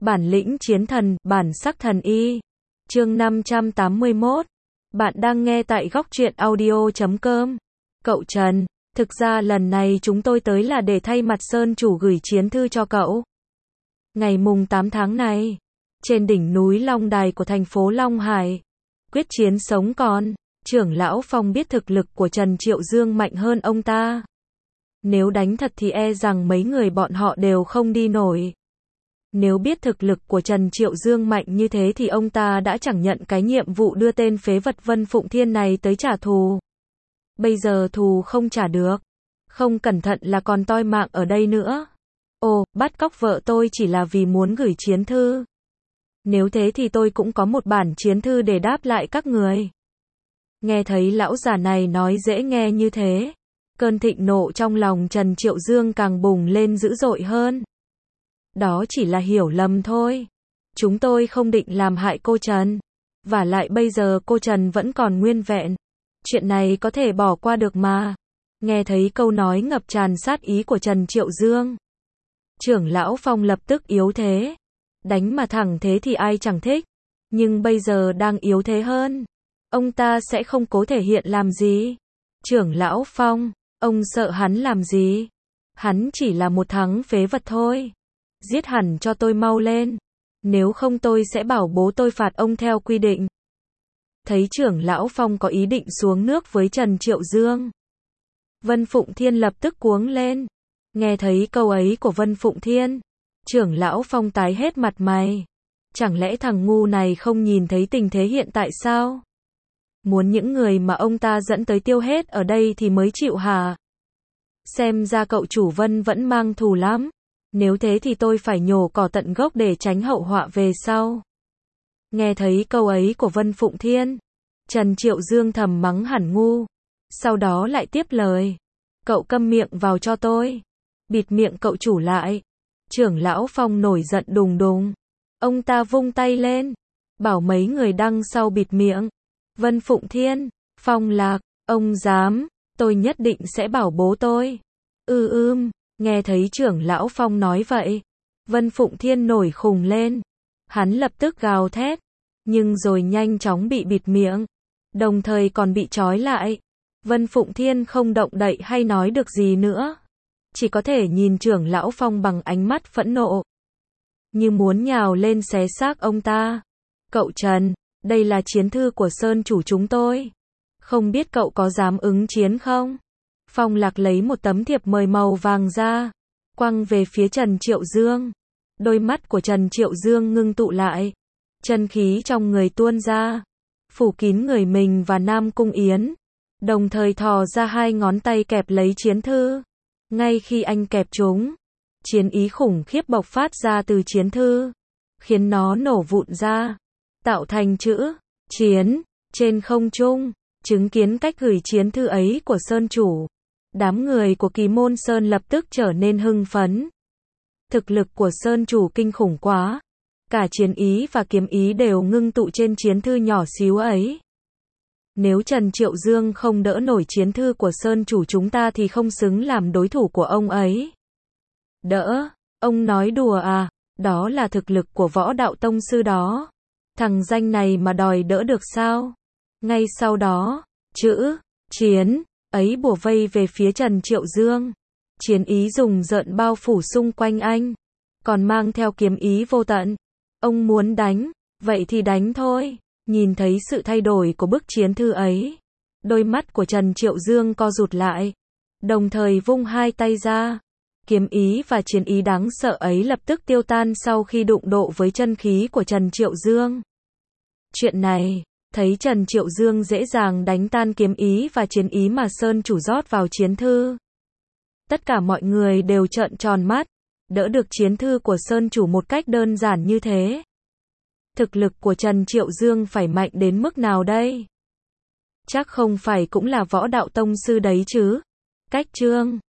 Bản lĩnh chiến thần, bản sắc thần y. Chương 581. Bạn đang nghe tại góc truyện audio.com. Cậu Trần, thực ra lần này chúng tôi tới là để thay mặt Sơn chủ gửi chiến thư cho cậu. Ngày mùng 8 tháng này, trên đỉnh núi Long Đài của thành phố Long Hải, quyết chiến sống còn, trưởng lão Phong biết thực lực của Trần Triệu Dương mạnh hơn ông ta. Nếu đánh thật thì e rằng mấy người bọn họ đều không đi nổi. Nếu biết thực lực của Trần Triệu Dương mạnh như thế thì ông ta đã chẳng nhận cái nhiệm vụ đưa tên phế vật Vân Phụng Thiên này tới trả thù. Bây giờ thù không trả được, không cẩn thận là còn toi mạng ở đây nữa. Ồ, bắt cóc vợ tôi chỉ là vì muốn gửi chiến thư. Nếu thế thì tôi cũng có một bản chiến thư để đáp lại các người. Nghe thấy lão già này nói dễ nghe như thế, cơn thịnh nộ trong lòng Trần Triệu Dương càng bùng lên dữ dội hơn. Đó chỉ là hiểu lầm thôi. Chúng tôi không định làm hại cô Trần. Vả lại bây giờ cô Trần vẫn còn nguyên vẹn. Chuyện này có thể bỏ qua được mà. Nghe thấy câu nói ngập tràn sát ý của Trần Triệu Dương, trưởng lão Phong lập tức yếu thế. Đánh mà thẳng thế thì ai chẳng thích. Nhưng bây giờ đang yếu thế hơn. Ông ta sẽ không cố thể hiện làm gì. Trưởng lão Phong, ông sợ hắn làm gì? Hắn chỉ là một thằng phế vật thôi. Giết hẳn cho tôi mau lên. Nếu không tôi sẽ bảo bố tôi phạt ông theo quy định. Thấy trưởng lão Phong có ý định xuống nước với Trần Triệu Dương, Vân Phụng Thiên lập tức cuống lên. Nghe thấy câu ấy của Vân Phụng Thiên, trưởng lão Phong tái hết mặt mày. Chẳng lẽ thằng ngu này không nhìn thấy tình thế hiện tại sao? Muốn những người mà ông ta dẫn tới tiêu hết ở đây thì mới chịu hả? Xem ra cậu chủ Vân vẫn mang thù lắm. Nếu thế thì tôi phải nhổ cỏ tận gốc để tránh hậu họa về sau. Nghe thấy câu ấy của Vân Phụng Thiên, Trần Triệu Dương thầm mắng hẳn ngu. Sau đó lại tiếp lời. Cậu câm miệng vào cho tôi. Bịt miệng cậu chủ lại. Trưởng lão Phong nổi giận đùng đùng. Ông ta vung tay lên, bảo mấy người đằng sau bịt miệng. Vân Phụng Thiên, Phong Lạc, ông dám, tôi nhất định sẽ bảo bố tôi. Nghe thấy trưởng lão Phong nói vậy, Vân Phụng Thiên nổi khùng lên. Hắn lập tức gào thét, nhưng rồi nhanh chóng bị bịt miệng, đồng thời còn bị trói lại. Vân Phụng Thiên không động đậy hay nói được gì nữa, chỉ có thể nhìn trưởng lão Phong bằng ánh mắt phẫn nộ, như muốn nhào lên xé xác ông ta. Cậu Trần, đây là chiến thư của Sơn chủ chúng tôi. Không biết cậu có dám ứng chiến không? Phong Lạc lấy một tấm thiệp mời màu vàng ra, quăng về phía Trần Triệu Dương. Đôi mắt của Trần Triệu Dương ngưng tụ lại, chân khí trong người tuôn ra, phủ kín người mình và Nam Cung Yến, đồng thời thò ra hai ngón tay kẹp lấy chiến thư. Ngay khi anh kẹp chúng, chiến ý khủng khiếp bộc phát ra từ chiến thư, khiến nó nổ vụn ra, tạo thành chữ chiến trên không trung. Chứng kiến cách gửi chiến thư ấy của Sơn chủ, đám người của Kỳ Môn Sơn lập tức trở nên hưng phấn. Thực lực của Sơn chủ kinh khủng quá, cả chiến ý và kiếm ý đều ngưng tụ trên chiến thư nhỏ xíu ấy. Nếu Trần Triệu Dương không đỡ nổi chiến thư của Sơn chủ chúng ta thì không xứng làm đối thủ của ông ấy. Đỡ? Ông nói đùa à? Đó là thực lực của Võ Đạo Tông sư đó. Thằng danh này mà đòi đỡ được sao? Ngay sau đó, chữ chiến ấy bủa vây về phía Trần Triệu Dương. Chiến ý rùng rợn bao phủ xung quanh anh, còn mang theo kiếm ý vô tận. Ông muốn đánh, vậy thì đánh thôi. Nhìn thấy sự thay đổi của bức chiến thư ấy, đôi mắt của Trần Triệu Dương co rụt lại, đồng thời vung hai tay ra. Kiếm ý và chiến ý đáng sợ ấy lập tức tiêu tan sau khi đụng độ với chân khí của Trần Triệu Dương. Chuyện này, thấy Trần Triệu Dương dễ dàng đánh tan kiếm ý và chiến ý mà Sơn chủ rót vào chiến thư, tất cả mọi người đều trợn tròn mắt. Đỡ được chiến thư của Sơn chủ một cách đơn giản như thế, thực lực của Trần Triệu Dương phải mạnh đến mức nào đây? Chắc không phải cũng là Võ Đạo Tông sư đấy chứ? Cách chương